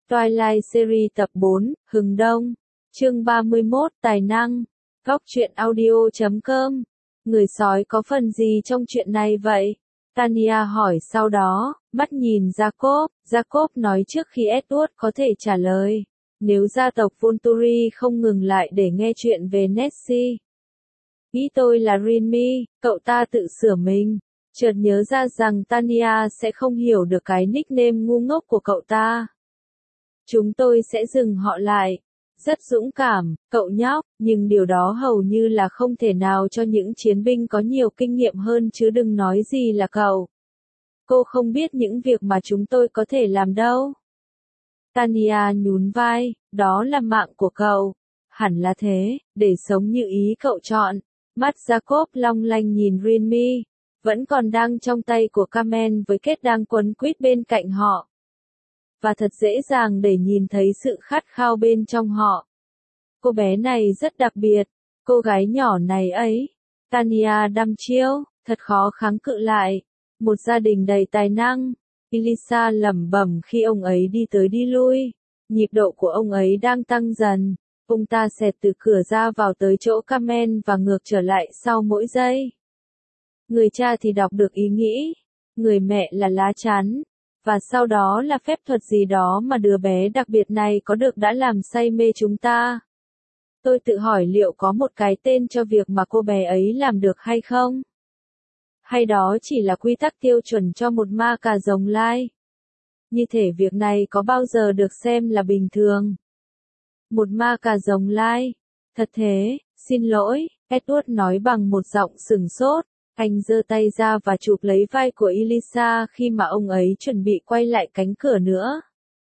Twilight Series tập 4, Hừng Đông. Chương 31, Tài năng. Góc truyện audio.com. Người sói có phần gì trong chuyện này vậy? Tanya hỏi sau đó, mắt nhìn Jacob. Jacob nói trước khi Edward có thể trả lời. Nếu gia tộc Volturi không ngừng lại để nghe chuyện về Nessie. Nghĩ tôi là Remy, cậu ta tự sửa mình. Chợt nhớ ra rằng Tanya sẽ không hiểu được cái nickname ngu ngốc của cậu ta. Chúng tôi sẽ dừng họ lại. Rất dũng cảm, cậu nhóc, nhưng điều đó hầu như là không thể nào cho những chiến binh có nhiều kinh nghiệm hơn chứ đừng nói gì là cậu. Cô không biết những việc mà chúng tôi có thể làm đâu. Tanya nhún vai, đó là mạng của cậu. Hẳn là thế, để sống như ý cậu chọn. Mắt Jacob long lanh nhìn Remy, vẫn còn đang trong tay của Carmen với kết đang quấn quýt bên cạnh họ. Và thật dễ dàng để nhìn thấy sự khát khao bên trong họ. Cô bé này rất đặc biệt, cô gái nhỏ này ấy. Tanya đăm chiêu, thật khó kháng cự lại. Một gia đình đầy tài năng. Elisa lẩm bẩm khi ông ấy đi tới đi lui. Nhịp độ của ông ấy đang tăng dần. Ông ta xẹt từ cửa ra vào tới chỗ Carmen và ngược trở lại sau mỗi giây. Người cha thì đọc được ý nghĩ. Người mẹ là lá chắn. Và sau đó là phép thuật gì đó mà đứa bé đặc biệt này có được đã làm say mê chúng ta. Tôi tự hỏi liệu có một cái tên cho việc mà cô bé ấy làm được hay không? Hay đó chỉ là quy tắc tiêu chuẩn cho một ma cà rồng lai? Như thể việc này có bao giờ được xem là bình thường? Một ma cà rồng lai? Thật thế, xin lỗi, Edward nói bằng một giọng sửng sốt. Anh giơ tay ra và chụp lấy vai của Elisa khi mà ông ấy chuẩn bị quay lại cánh cửa nữa.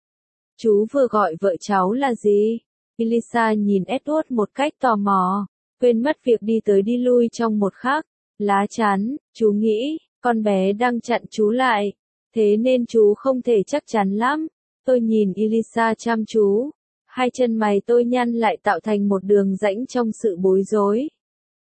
Chú vừa gọi vợ cháu là gì? Elisa nhìn Edward một cách tò mò, quên mất việc đi tới đi lui trong một khắc. Lá chắn, chú nghĩ, con bé đang chặn chú lại, thế nên chú không thể chắc chắn lắm. Tôi nhìn Elisa chăm chú, hai chân mày tôi nhăn lại tạo thành một đường rãnh trong sự bối rối.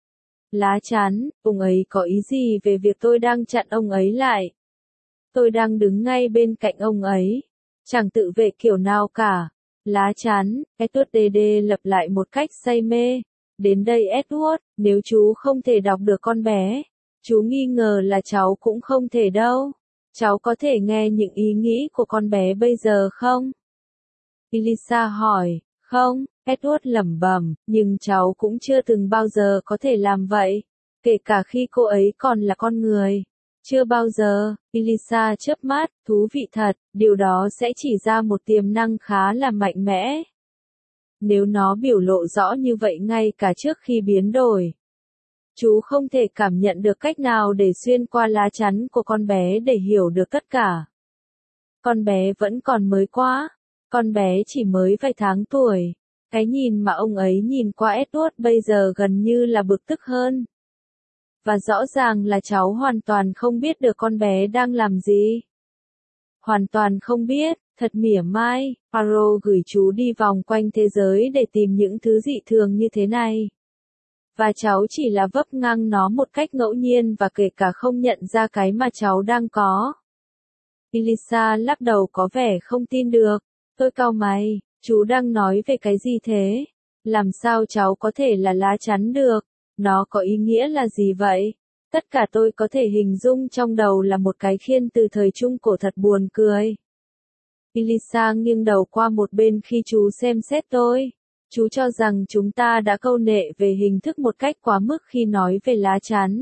Lá chắn, ông ấy có ý gì về việc tôi đang chặn ông ấy lại? Tôi đang đứng ngay bên cạnh ông ấy. Chẳng tự vệ kiểu nào cả. Lá chắn, Edward lặp lại một cách say mê. Đến đây Edward, nếu chú không thể đọc được con bé, chú nghi ngờ là cháu cũng không thể đâu. Cháu có thể nghe những ý nghĩ của con bé bây giờ không? Elisa hỏi, không. Edward lẩm bẩm, nhưng cháu cũng chưa từng bao giờ có thể làm vậy, kể cả khi cô ấy còn là con người. Chưa bao giờ, Elisa chớp mắt, thú vị thật, điều đó sẽ chỉ ra một tiềm năng khá là mạnh mẽ. Nếu nó biểu lộ rõ như vậy ngay cả trước khi biến đổi. Chú không thể cảm nhận được cách nào để xuyên qua lá chắn của con bé để hiểu được tất cả. Con bé vẫn còn mới quá, con bé chỉ mới vài tháng tuổi. Cái nhìn mà ông ấy nhìn qua Edward bây giờ gần như là bực tức hơn. Và rõ ràng là cháu hoàn toàn không biết được con bé đang làm gì. Hoàn toàn không biết, thật mỉa mai, Poirot gửi chú đi vòng quanh thế giới để tìm những thứ dị thường như thế này. Và cháu chỉ là vấp ngang nó một cách ngẫu nhiên và kể cả không nhận ra cái mà cháu đang có. Elisa lắc đầu có vẻ không tin được. Tôi cau mày. Chú đang nói về cái gì thế? Làm sao cháu có thể là lá chắn được? Nó có ý nghĩa là gì vậy? Tất cả tôi có thể hình dung trong đầu là một cái khiên từ thời Trung Cổ thật buồn cười. Elisa nghiêng đầu qua một bên khi chú xem xét tôi. Chú cho rằng chúng ta đã câu nệ về hình thức một cách quá mức khi nói về lá chắn.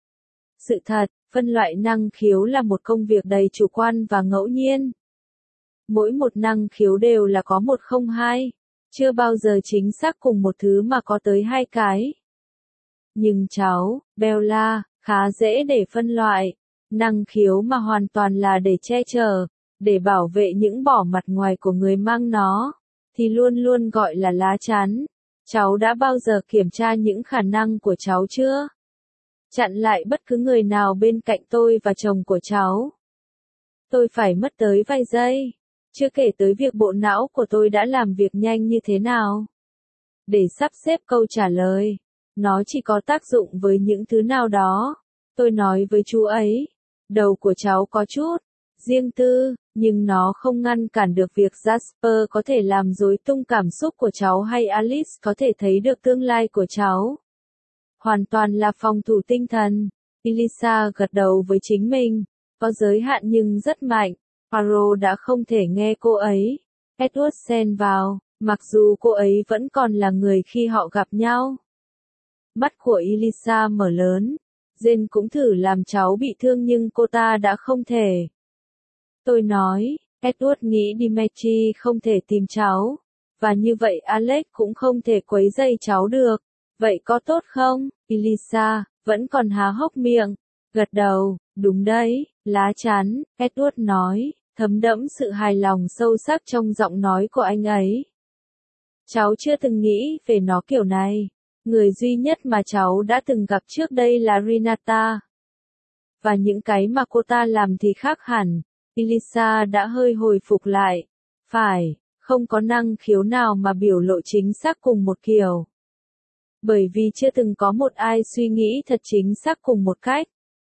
Sự thật, phân loại năng khiếu là một công việc đầy chủ quan và ngẫu nhiên. Mỗi một năng khiếu đều là có một không hai, chưa bao giờ chính xác cùng một thứ mà có tới hai cái. Nhưng cháu, Bella, khá dễ để phân loại. Năng khiếu mà hoàn toàn là để che chở, để bảo vệ những bỏ mặt ngoài của người mang nó, thì luôn luôn gọi là lá chắn. Cháu đã bao giờ kiểm tra những khả năng của cháu chưa? Chặn lại bất cứ người nào bên cạnh tôi và chồng của cháu. Tôi phải mất tới vài giây. Chưa kể tới việc bộ não của tôi đã làm việc nhanh như thế nào. Để sắp xếp câu trả lời, nó chỉ có tác dụng với những thứ nào đó. Tôi nói với chú ấy, đầu của cháu có chút riêng tư, nhưng nó không ngăn cản được việc Jasper có thể làm rối tung cảm xúc của cháu hay Alice có thể thấy được tương lai của cháu. Hoàn toàn là phòng thủ tinh thần. Elisa gật đầu với chính mình, có giới hạn nhưng rất mạnh. Poirot đã không thể nghe cô ấy. Edward xen vào, mặc dù cô ấy vẫn còn là người khi họ gặp nhau. Mắt của Elisa mở lớn. Jane cũng thử làm cháu bị thương nhưng cô ta đã không thể. Tôi nói, Edward nghĩ Dimitri không thể tìm cháu. Và như vậy Alex cũng không thể quấy rầy cháu được. Vậy có tốt không? Elisa vẫn còn há hốc miệng. Gật đầu, đúng đấy, lá chắn, Edward nói, thấm đẫm sự hài lòng sâu sắc trong giọng nói của anh ấy. Cháu chưa từng nghĩ về nó kiểu này. Người duy nhất mà cháu đã từng gặp trước đây là Renata. Và những cái mà cô ta làm thì khác hẳn. Elisa đã hơi hồi phục lại. Phải, không có năng khiếu nào mà biểu lộ chính xác cùng một kiểu. Bởi vì chưa từng có một ai suy nghĩ thật chính xác cùng một cách.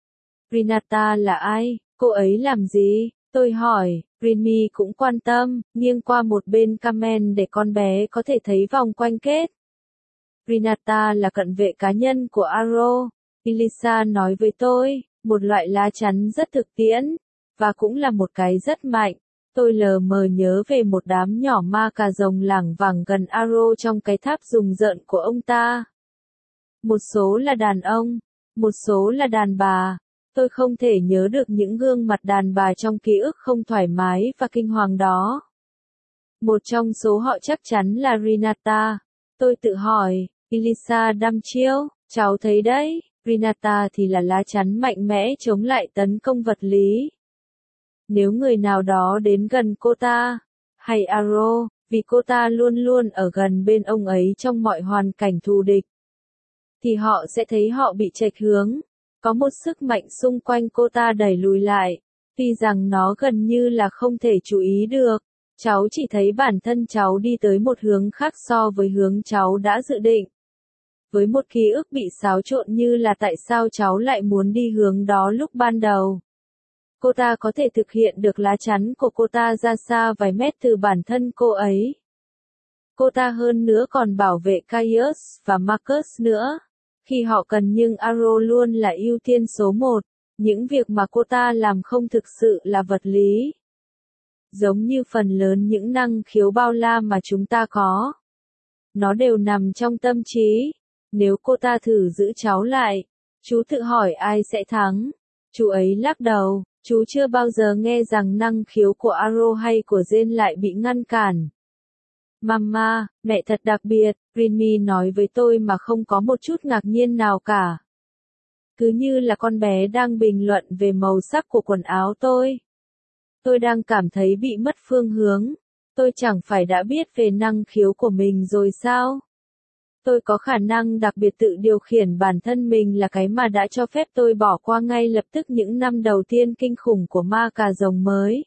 Renata là ai? Cô ấy làm gì? Tôi hỏi. Remy cũng quan tâm, nghiêng qua một bên Carmen để con bé có thể thấy vòng quanh kết. Renata là cận vệ cá nhân của Arrow. Elisa nói với tôi, một loại lá chắn rất thực tiễn, và cũng là một cái rất mạnh. Tôi lờ mờ nhớ về một đám nhỏ ma cà rồng lảng vảng gần Arrow trong cái tháp rùng rợn của ông ta. Một số là đàn ông, một số là đàn bà. Tôi không thể nhớ được những gương mặt đàn bà trong ký ức không thoải mái và kinh hoàng đó. Một trong số họ chắc chắn là Renata. Tôi tự hỏi, Elisa đăm chiêu, cháu thấy đấy, Renata thì là lá chắn mạnh mẽ chống lại tấn công vật lý. Nếu người nào đó đến gần cô ta, hay Arrow, vì cô ta luôn luôn ở gần bên ông ấy trong mọi hoàn cảnh thù địch, thì họ sẽ thấy họ bị chệch hướng. Có một sức mạnh xung quanh cô ta đẩy lùi lại, tuy rằng nó gần như là không thể chú ý được. Cháu chỉ thấy bản thân cháu đi tới một hướng khác so với hướng cháu đã dự định. Với một ký ức bị xáo trộn như là tại sao cháu lại muốn đi hướng đó lúc ban đầu. Cô ta có thể thực hiện được lá chắn của cô ta ra xa vài mét từ bản thân cô ấy. Cô ta hơn nữa còn bảo vệ Caius và Marcus nữa. Khi họ cần nhưng Arrow luôn là ưu tiên số 1. Những việc mà cô ta làm không thực sự là vật lý. Giống như phần lớn những năng khiếu bao la mà chúng ta có. Nó đều nằm trong tâm trí. Nếu cô ta thử giữ cháu lại, chú tự hỏi ai sẽ thắng. Chú ấy lắc đầu, chú chưa bao giờ nghe rằng năng khiếu của Arrow hay của Jane lại bị ngăn cản. Mama, mẹ thật đặc biệt, Remy nói với tôi mà không có một chút ngạc nhiên nào cả. Cứ như là con bé đang bình luận về màu sắc của quần áo tôi. Tôi đang cảm thấy bị mất phương hướng. Tôi chẳng phải đã biết về năng khiếu của mình rồi sao? Tôi có khả năng đặc biệt tự điều khiển bản thân mình là cái mà đã cho phép tôi bỏ qua ngay lập tức những năm đầu tiên kinh khủng của ma cà rồng mới.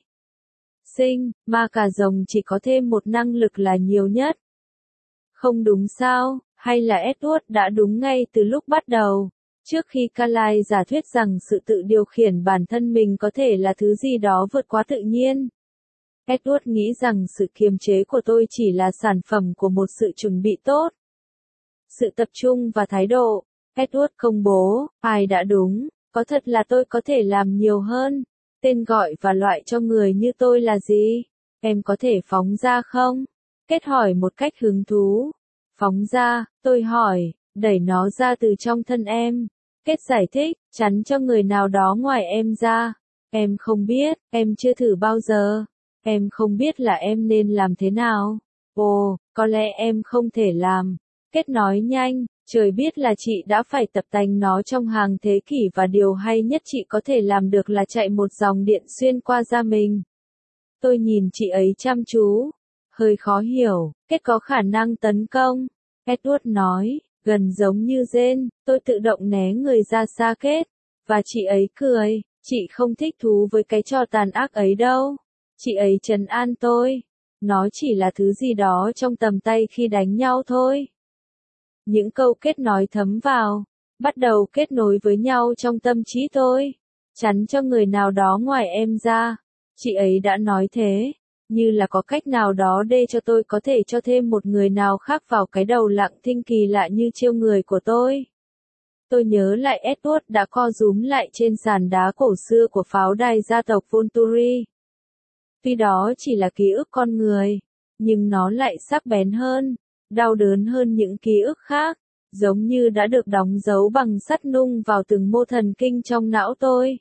Ma cà rồng chỉ có thêm một năng lực là nhiều nhất. Không đúng sao, hay là Edward đã đúng ngay từ lúc bắt đầu, trước khi Carlyle giả thuyết rằng sự tự điều khiển bản thân mình có thể là thứ gì đó vượt quá tự nhiên. Edward nghĩ rằng sự kiềm chế của tôi chỉ là sản phẩm của một sự chuẩn bị tốt. Sự tập trung và thái độ. Edward công bố, ai đã đúng, có thật là tôi có thể làm nhiều hơn. Tên gọi và loại cho người như tôi là gì? Em có thể phóng ra không? Kết hỏi một cách hứng thú. Phóng ra, tôi hỏi, đẩy nó ra từ trong thân em. Kết giải thích, chắn cho người nào đó ngoài em ra. Em không biết, em chưa thử bao giờ. Em không biết là em nên làm thế nào. Ồ, có lẽ em không thể làm. Kết nói nhanh, trời biết là chị đã phải tập tành nó trong hàng thế kỷ và điều hay nhất chị có thể làm được là chạy một dòng điện xuyên qua da mình. Tôi nhìn chị ấy chăm chú. Hơi khó hiểu, Kết có khả năng tấn công. Edward nói, gần giống như Jane, tôi tự động né người ra xa Kết. Và chị ấy cười, chị không thích thú với cái trò tàn ác ấy đâu. Chị ấy trấn an tôi. Nó chỉ là thứ gì đó trong tầm tay khi đánh nhau thôi. Những câu Kết nói thấm vào, bắt đầu kết nối với nhau trong tâm trí tôi. Chắn cho người nào đó ngoài em ra. Chị ấy đã nói thế, như là có cách nào đó để cho tôi có thể cho thêm một người nào khác vào cái đầu lặng thinh kỳ lạ như chiêu người của tôi. Tôi nhớ lại Edward đã co rúm lại trên sàn đá cổ xưa của pháo đài gia tộc Volturi. Tuy đó chỉ là ký ức con người, nhưng nó lại sắc bén hơn, đau đớn hơn những ký ức khác, giống như đã được đóng dấu bằng sắt nung vào từng mô thần kinh trong não tôi.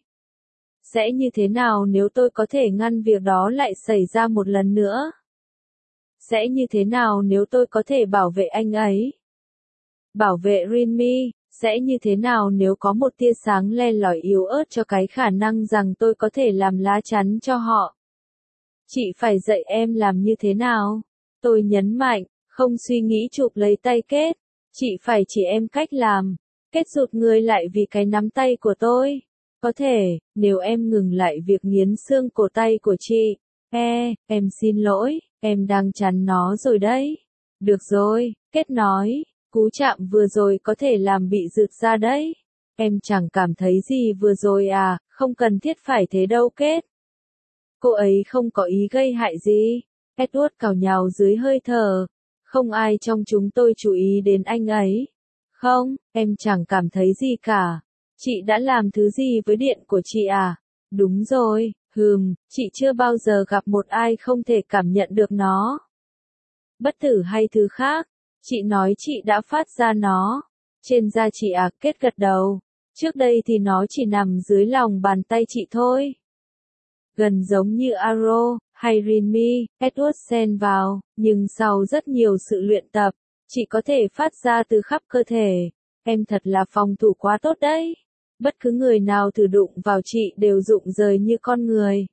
Sẽ như thế nào nếu tôi có thể ngăn việc đó lại xảy ra một lần nữa? Sẽ như thế nào nếu tôi có thể bảo vệ anh ấy? Bảo vệ Rinmi, sẽ như thế nào nếu có một tia sáng le lỏi yếu ớt cho cái khả năng rằng tôi có thể làm lá chắn cho họ? Chị phải dạy em làm như thế nào? Tôi nhấn mạnh, không suy nghĩ chụp lấy tay Kết. Chị phải chỉ em cách làm. Kết rụt người lại vì cái nắm tay của tôi. Có thể, nếu em ngừng lại việc nghiến xương cổ tay của chị. Em xin lỗi, em đang chắn nó rồi đấy. Được rồi, Kết nói, cú chạm vừa rồi có thể làm bị rực ra đấy. Em chẳng cảm thấy gì vừa rồi à, không cần thiết phải thế đâu Kết. Cô ấy không có ý gây hại gì. Edward cào nhào dưới hơi thở. Không ai trong chúng tôi chú ý đến anh ấy. Không, em chẳng cảm thấy gì cả. Chị đã làm thứ gì với điện của chị à? Đúng rồi, chị chưa bao giờ gặp một ai không thể cảm nhận được nó. Bất tử hay thứ khác, chị nói chị đã phát ra nó. Trên da chị à, Kết gật đầu. Trước đây thì nó chỉ nằm dưới lòng bàn tay chị thôi. Gần giống như Aro, hay Rinmi, Edward xen vào, nhưng sau rất nhiều sự luyện tập, chị có thể phát ra từ khắp cơ thể. Em thật là phòng thủ quá tốt đấy. Bất cứ người nào thử đụng vào chị đều rụng rời như con người.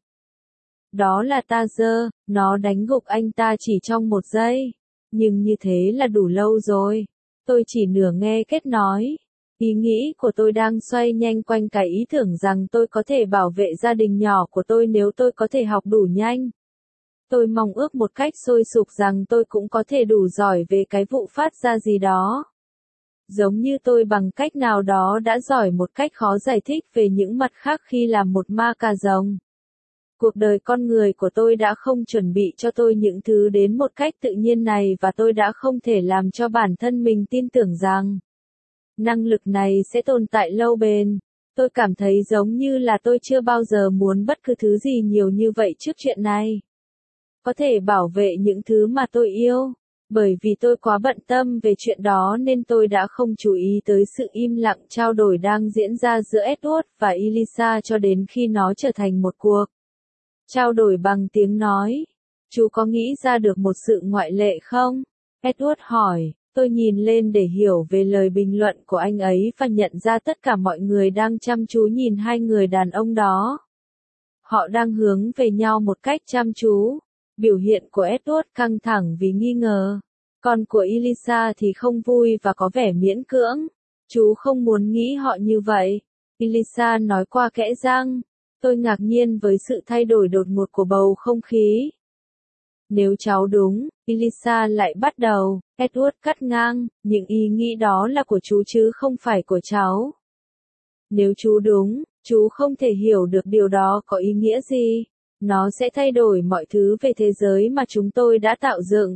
Đó là Tazer, nó đánh gục anh ta chỉ trong một giây. Nhưng như thế là đủ lâu rồi. Tôi chỉ nửa nghe Kết nói. Ý nghĩ của tôi đang xoay nhanh quanh cái ý tưởng rằng tôi có thể bảo vệ gia đình nhỏ của tôi nếu tôi có thể học đủ nhanh. Tôi mong ước một cách sôi sục rằng tôi cũng có thể đủ giỏi về cái vụ phát ra gì đó. Giống như tôi bằng cách nào đó đã giỏi một cách khó giải thích về những mặt khác khi làm một ma cà rồng. Cuộc đời con người của tôi đã không chuẩn bị cho tôi những thứ đến một cách tự nhiên này và tôi đã không thể làm cho bản thân mình tin tưởng rằng năng lực này sẽ tồn tại lâu bền. Tôi cảm thấy giống như là tôi chưa bao giờ muốn bất cứ thứ gì nhiều như vậy trước chuyện này. Có thể bảo vệ những thứ mà tôi yêu. Bởi vì tôi quá bận tâm về chuyện đó nên tôi đã không chú ý tới sự im lặng trao đổi đang diễn ra giữa Edward và Elisa cho đến khi nó trở thành một cuộc trao đổi bằng tiếng nói. Chú có nghĩ ra được một sự ngoại lệ không? Edward hỏi. Tôi nhìn lên để hiểu về lời bình luận của anh ấy và nhận ra tất cả mọi người đang chăm chú nhìn hai người đàn ông đó. Họ đang hướng về nhau một cách chăm chú. Biểu hiện của Edward căng thẳng vì nghi ngờ. Còn của Elisa thì không vui và có vẻ miễn cưỡng. Chú không muốn nghĩ họ như vậy. Elisa nói qua kẽ răng. Tôi ngạc nhiên với sự thay đổi đột ngột của bầu không khí. Nếu cháu đúng, Elisa lại bắt đầu. Edward cắt ngang, những ý nghĩ đó là của chú chứ không phải của cháu. Nếu chú đúng, chú không thể hiểu được điều đó có ý nghĩa gì. Nó sẽ thay đổi mọi thứ về thế giới mà chúng tôi đã tạo dựng.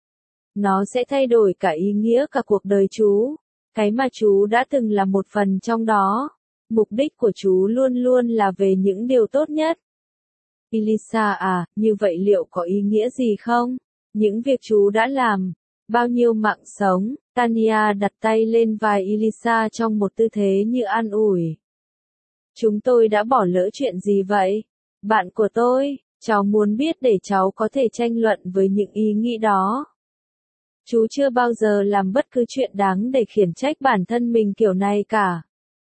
Nó sẽ thay đổi cả ý nghĩa cả cuộc đời chú. Cái mà chú đã từng là một phần trong đó. Mục đích của chú luôn luôn là về những điều tốt nhất. Elisa à, như vậy liệu có ý nghĩa gì không? Những việc chú đã làm. Bao nhiêu mạng sống? Tanya đặt tay lên vai Elisa trong một tư thế như an ủi. Chúng tôi đã bỏ lỡ chuyện gì vậy? Bạn của tôi, cháu muốn biết để cháu có thể tranh luận với những ý nghĩ đó. Chú chưa bao giờ làm bất cứ chuyện đáng để khiển trách bản thân mình kiểu này cả.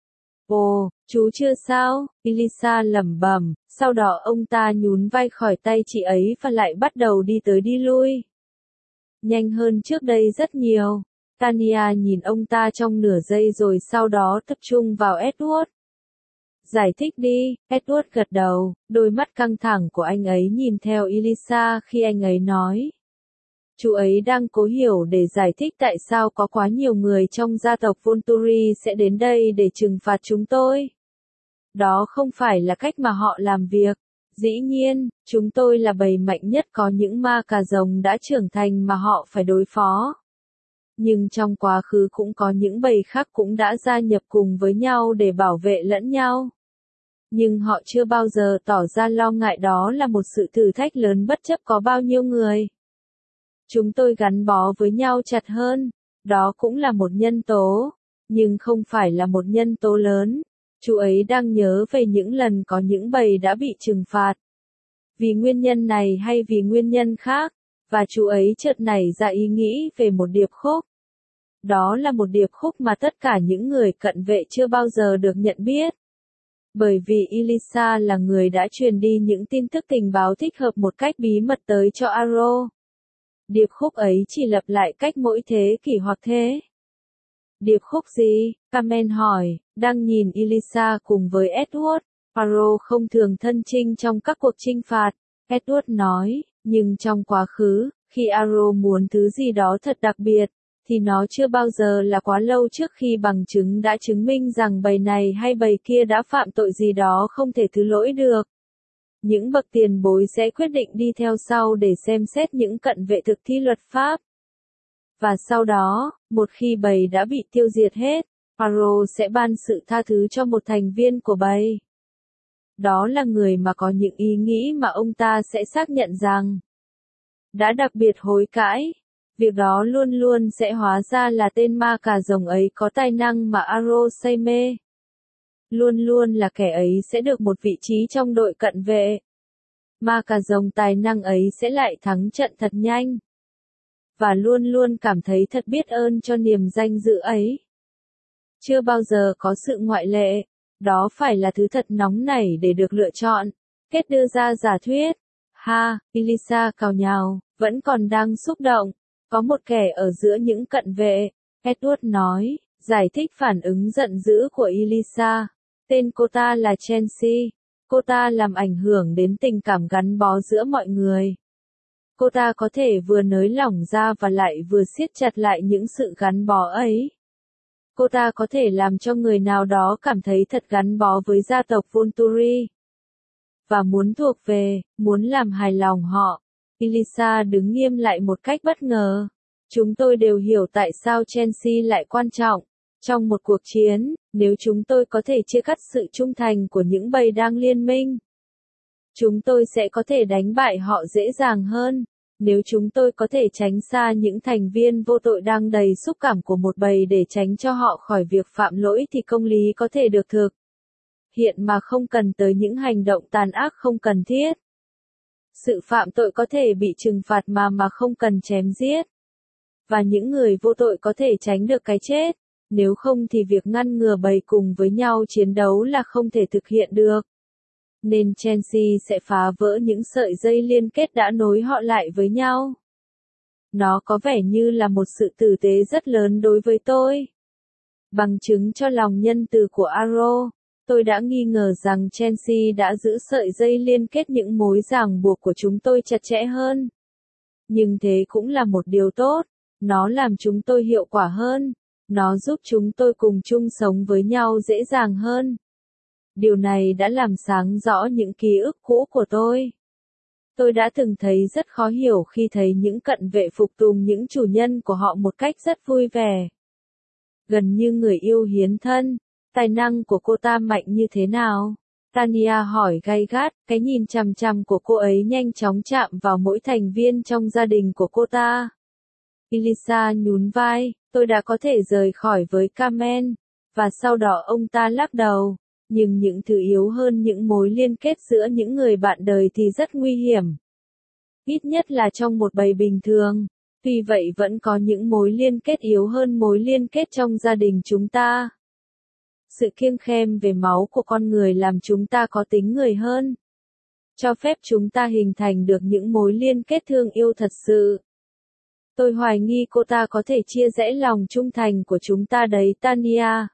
Ồ, chú chưa sao? Elisa lẩm bẩm, sau đó ông ta nhún vai khỏi tay chị ấy và lại bắt đầu đi tới đi lui. Nhanh hơn trước đây rất nhiều. Tanya nhìn ông ta trong nửa giây rồi sau đó tập trung vào Edward. Giải thích đi, Edward gật đầu, đôi mắt căng thẳng của anh ấy nhìn theo Elisa khi anh ấy nói. Chú ấy đang cố hiểu để giải thích tại sao có quá nhiều người trong gia tộc Volturi sẽ đến đây để trừng phạt chúng tôi. Đó không phải là cách mà họ làm việc. Dĩ nhiên, chúng tôi là bầy mạnh nhất, có những ma cà rồng đã trưởng thành mà họ phải đối phó. Nhưng trong quá khứ cũng có những bầy khác cũng đã gia nhập cùng với nhau để bảo vệ lẫn nhau. Nhưng họ chưa bao giờ tỏ ra lo ngại đó là một sự thử thách lớn bất chấp có bao nhiêu người. Chúng tôi gắn bó với nhau chặt hơn, đó cũng là một nhân tố, nhưng không phải là một nhân tố lớn. Chú ấy đang nhớ về những lần có những bầy đã bị trừng phạt. Vì nguyên nhân này hay vì nguyên nhân khác, và chú ấy chợt nảy ra ý nghĩ về một điệp khúc. Đó là một điệp khúc mà tất cả những người cận vệ chưa bao giờ được nhận biết. Bởi vì Elisa là người đã truyền đi những tin tức tình báo thích hợp một cách bí mật tới cho Arrow. Điệp khúc ấy chỉ lặp lại cách mỗi thế kỷ hoặc thế. Điệp khúc gì? Carmen hỏi, đang nhìn Elisa cùng với Edward. Arrow không thường thân chinh trong các cuộc chinh phạt. Edward nói, nhưng trong quá khứ, khi Arrow muốn thứ gì đó thật đặc biệt, thì nó chưa bao giờ là quá lâu trước khi bằng chứng đã chứng minh rằng bầy này hay bầy kia đã phạm tội gì đó không thể thứ lỗi được. Những bậc tiền bối sẽ quyết định đi theo sau để xem xét những cận vệ thực thi luật pháp. Và sau đó, một khi bầy đã bị tiêu diệt hết, Arrow sẽ ban sự tha thứ cho một thành viên của bầy. Đó là người mà có những ý nghĩ mà ông ta sẽ xác nhận rằng đã đặc biệt hối cải. Việc đó luôn luôn sẽ hóa ra là tên ma cà rồng ấy có tài năng mà Arrow say mê. Luôn luôn là kẻ ấy sẽ được một vị trí trong đội cận vệ. Ma cà rồng tài năng ấy sẽ lại thắng trận thật nhanh. Và luôn luôn cảm thấy thật biết ơn cho niềm danh dự ấy. Chưa bao giờ có sự ngoại lệ. Đó phải là thứ thật nóng nảy để được lựa chọn. Kết đưa ra giả thuyết. Ha, Elisa cào nhào, vẫn còn đang xúc động. Có một kẻ ở giữa những cận vệ. Edward nói, giải thích phản ứng giận dữ của Elisa. Tên cô ta là Chelsea. Cô ta làm ảnh hưởng đến tình cảm gắn bó giữa mọi người. Cô ta có thể vừa nới lỏng ra và lại vừa siết chặt lại những sự gắn bó ấy. Cô ta có thể làm cho người nào đó cảm thấy thật gắn bó với gia tộc Volturi. Và muốn thuộc về, muốn làm hài lòng họ. Elisa đứng nghiêm lại một cách bất ngờ. Chúng tôi đều hiểu tại sao Chelsea lại quan trọng. Trong một cuộc chiến, nếu chúng tôi có thể chia cắt sự trung thành của những bầy đang liên minh, chúng tôi sẽ có thể đánh bại họ dễ dàng hơn. Nếu chúng tôi có thể tránh xa những thành viên vô tội đang đầy xúc cảm của một bầy để tránh cho họ khỏi việc phạm lỗi thì công lý có thể được thực hiện mà không cần tới những hành động tàn ác không cần thiết. Sự phạm tội có thể bị trừng phạt mà không cần chém giết. Và những người vô tội có thể tránh được cái chết. Nếu không thì việc ngăn ngừa bầy cùng với nhau chiến đấu là không thể thực hiện được. Nên Chelsea sẽ phá vỡ những sợi dây liên kết đã nối họ lại với nhau. Nó có vẻ như là một sự tử tế rất lớn đối với tôi. Bằng chứng cho lòng nhân từ của Arrow, tôi đã nghi ngờ rằng Chelsea đã giữ sợi dây liên kết những mối ràng buộc của chúng tôi chặt chẽ hơn. Nhưng thế cũng là một điều tốt, nó làm chúng tôi hiệu quả hơn, nó giúp chúng tôi cùng chung sống với nhau dễ dàng hơn. Điều này đã làm sáng rõ những ký ức cũ của tôi. Tôi đã từng thấy rất khó hiểu khi thấy những cận vệ phục tùng những chủ nhân của họ một cách rất vui vẻ. Gần như người yêu hiến thân. Tài năng của cô ta mạnh như thế nào? Tanya hỏi gay gắt, cái nhìn chằm chằm của cô ấy nhanh chóng chạm vào mỗi thành viên trong gia đình của cô ta. Elisa nhún vai, tôi đã có thể rời khỏi với Carmen. Và sau đó ông ta lắc đầu. Nhưng những thứ yếu hơn những mối liên kết giữa những người bạn đời thì rất nguy hiểm. Ít nhất là trong một bầy bình thường. Tuy vậy vẫn có những mối liên kết yếu hơn mối liên kết trong gia đình chúng ta. Sự kiêng khem về máu của con người làm chúng ta có tính người hơn. Cho phép chúng ta hình thành được những mối liên kết thương yêu thật sự. Tôi hoài nghi cô ta có thể chia rẽ lòng trung thành của chúng ta đấy Tanya.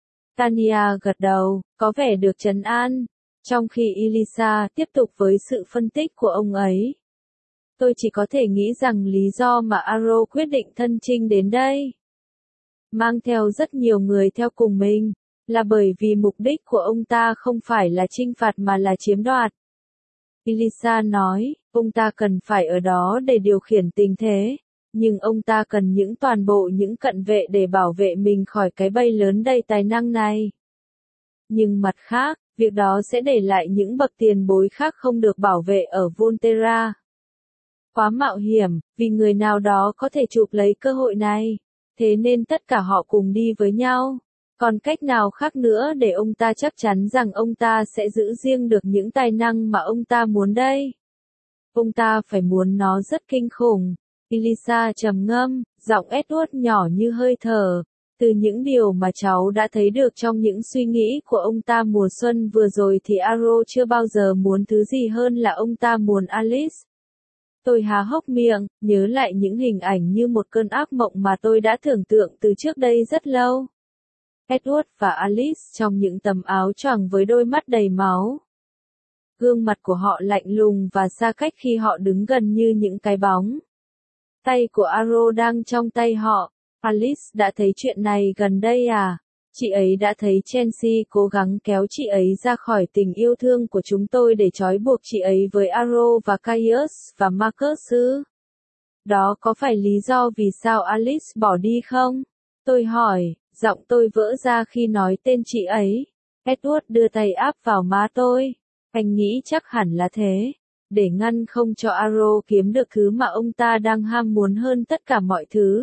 Tanya gật đầu, có vẻ được trấn an. Trong khi Elisa tiếp tục với sự phân tích của ông ấy. Tôi chỉ có thể nghĩ rằng lý do mà Arrow quyết định thân chinh đến đây, mang theo rất nhiều người theo cùng mình, là bởi vì mục đích của ông ta không phải là chinh phạt mà là chiếm đoạt. Elisa nói, ông ta cần phải ở đó để điều khiển tình thế, nhưng ông ta cần toàn bộ những cận vệ để bảo vệ mình khỏi cái bầy lớn đầy tài năng này. Nhưng mặt khác, việc đó sẽ để lại những bậc tiền bối khác không được bảo vệ ở Volterra. Quá mạo hiểm, vì người nào đó có thể chụp lấy cơ hội này. Thế nên tất cả họ cùng đi với nhau. Còn cách nào khác nữa để ông ta chắc chắn rằng ông ta sẽ giữ riêng được những tài năng mà ông ta muốn đây? Ông ta phải muốn nó rất kinh khủng. Elisa trầm ngâm, giọng Edward nhỏ như hơi thở. Từ những điều mà cháu đã thấy được trong những suy nghĩ của ông ta mùa xuân vừa rồi thì Arrow chưa bao giờ muốn thứ gì hơn là ông ta muốn Alice. Tôi há hốc miệng, nhớ lại những hình ảnh như một cơn ác mộng mà tôi đã tưởng tượng từ trước đây rất lâu. Edward và Alice trong những tấm áo choàng với đôi mắt đầy máu. Gương mặt của họ lạnh lùng và xa cách khi họ đứng gần như những cái bóng. Tay của Arrow đang trong tay họ. Alice đã thấy chuyện này gần đây à? Chị ấy đã thấy Chelsea cố gắng kéo chị ấy ra khỏi tình yêu thương của chúng tôi để trói buộc chị ấy với Arrow và Caius và Marcus ư? Đó có phải lý do vì sao Alice bỏ đi không? Tôi hỏi, giọng tôi vỡ ra khi nói tên chị ấy. Edward đưa tay áp vào má tôi. Anh nghĩ chắc hẳn là thế. Để ngăn không cho Arrow kiếm được thứ mà ông ta đang ham muốn hơn tất cả mọi thứ.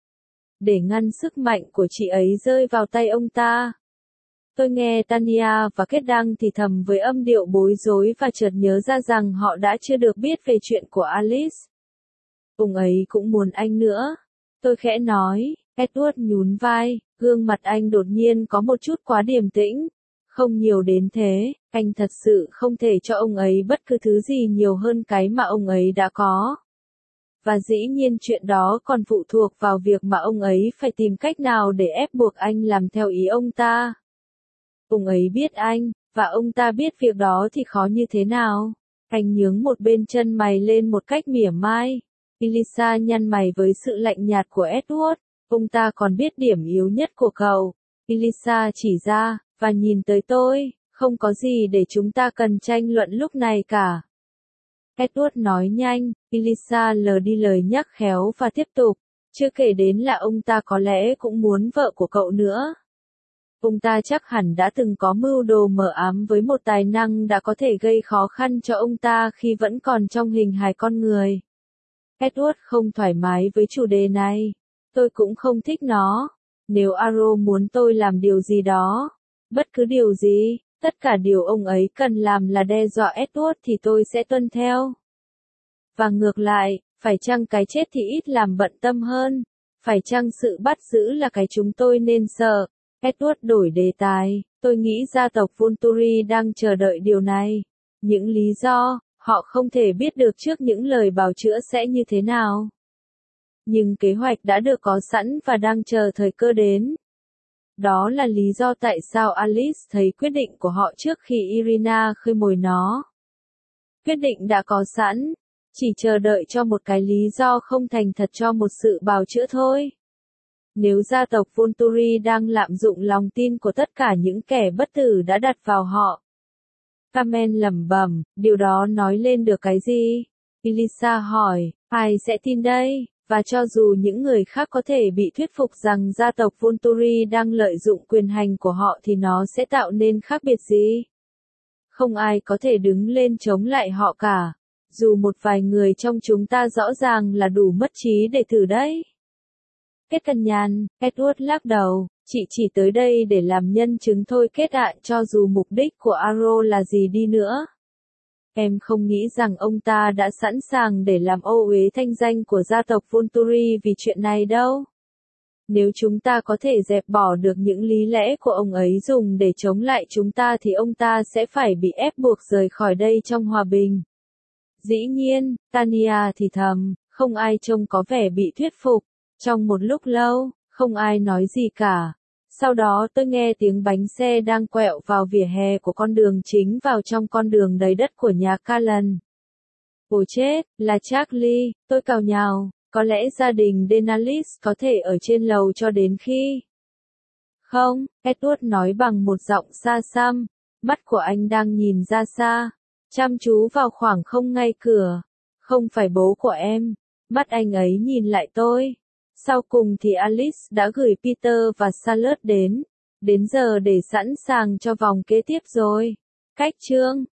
Để ngăn sức mạnh của chị ấy rơi vào tay ông ta. Tôi nghe Tanya và Kết đang thì thầm với âm điệu bối rối và chợt nhớ ra rằng họ đã chưa được biết về chuyện của Alice. Ông ấy cũng muốn anh nữa. Tôi khẽ nói, Edward nhún vai, gương mặt anh đột nhiên có một chút quá điềm tĩnh. Không nhiều đến thế, anh thật sự không thể cho ông ấy bất cứ thứ gì nhiều hơn cái mà ông ấy đã có. Và dĩ nhiên chuyện đó còn phụ thuộc vào việc mà ông ấy phải tìm cách nào để ép buộc anh làm theo ý ông ta. Ông ấy biết anh, và ông ta biết việc đó thì khó như thế nào. Anh nhướng một bên chân mày lên một cách mỉa mai. Elisa nhăn mày với sự lạnh nhạt của Edward. Ông ta còn biết điểm yếu nhất của cậu. Elisa chỉ ra, và nhìn tới tôi, không có gì để chúng ta cần tranh luận lúc này cả. Edward nói nhanh, Elisa lờ đi lời nhắc khéo và tiếp tục, chưa kể đến là ông ta có lẽ cũng muốn vợ của cậu nữa. Ông ta chắc hẳn đã từng có mưu đồ mờ ám với một tài năng đã có thể gây khó khăn cho ông ta khi vẫn còn trong hình hài con người. Edward không thoải mái với chủ đề này. Tôi cũng không thích nó. Nếu Arrow muốn tôi làm điều gì đó, bất cứ điều gì, tất cả điều ông ấy cần làm là đe dọa Edward thì tôi sẽ tuân theo. Và ngược lại, phải chăng cái chết thì ít làm bận tâm hơn? Phải chăng sự bắt giữ là cái chúng tôi nên sợ? Edward đổi đề tài, tôi nghĩ gia tộc Volturi đang chờ đợi điều này. Những lý do, họ không thể biết được trước những lời bào chữa sẽ như thế nào. Nhưng kế hoạch đã được có sẵn và đang chờ thời cơ đến. Đó là lý do tại sao Alice thấy quyết định của họ trước khi Irina khơi mồi nó. Quyết định đã có sẵn, chỉ chờ đợi cho một cái lý do không thành thật cho một sự bào chữa thôi. Nếu gia tộc Volturi đang lạm dụng lòng tin của tất cả những kẻ bất tử đã đặt vào họ. Carmen lẩm bẩm, điều đó nói lên được cái gì? Elisa hỏi, ai sẽ tin đây? Và cho dù những người khác có thể bị thuyết phục rằng gia tộc Volturi đang lợi dụng quyền hành của họ thì nó sẽ tạo nên khác biệt gì? Không ai có thể đứng lên chống lại họ cả. Dù một vài người trong chúng ta rõ ràng là đủ mất trí để thử đấy. Kết cằn nhằn, Edward lắc đầu, chị chỉ tới đây để làm nhân chứng thôi Kết ạ, cho dù mục đích của Arrow là gì đi nữa. Em không nghĩ rằng ông ta đã sẵn sàng để làm ô uế thanh danh của gia tộc Volturi vì chuyện này đâu. Nếu chúng ta có thể dẹp bỏ được những lý lẽ của ông ấy dùng để chống lại chúng ta thì ông ta sẽ phải bị ép buộc rời khỏi đây trong hòa bình. Dĩ nhiên, Tanya thì thầm, không ai trông có vẻ bị thuyết phục. Trong một lúc lâu, không ai nói gì cả. Sau đó tôi nghe tiếng bánh xe đang quẹo vào vỉa hè của con đường chính vào trong con đường đầy đất của nhà Callan. Ôi chết, là Charlie, tôi cào nhào, có lẽ gia đình Denalis có thể ở trên lầu cho đến khi... Không, Edward nói bằng một giọng xa xăm, mắt của anh đang nhìn ra xa. chăm chú vào khoảng không ngay cửa. Không phải bố của em. Mắt anh ấy nhìn lại tôi. Sau cùng thì Alice đã gửi Peter và Charlotte đến. Đến giờ để sẵn sàng cho vòng kế tiếp rồi. Cách chương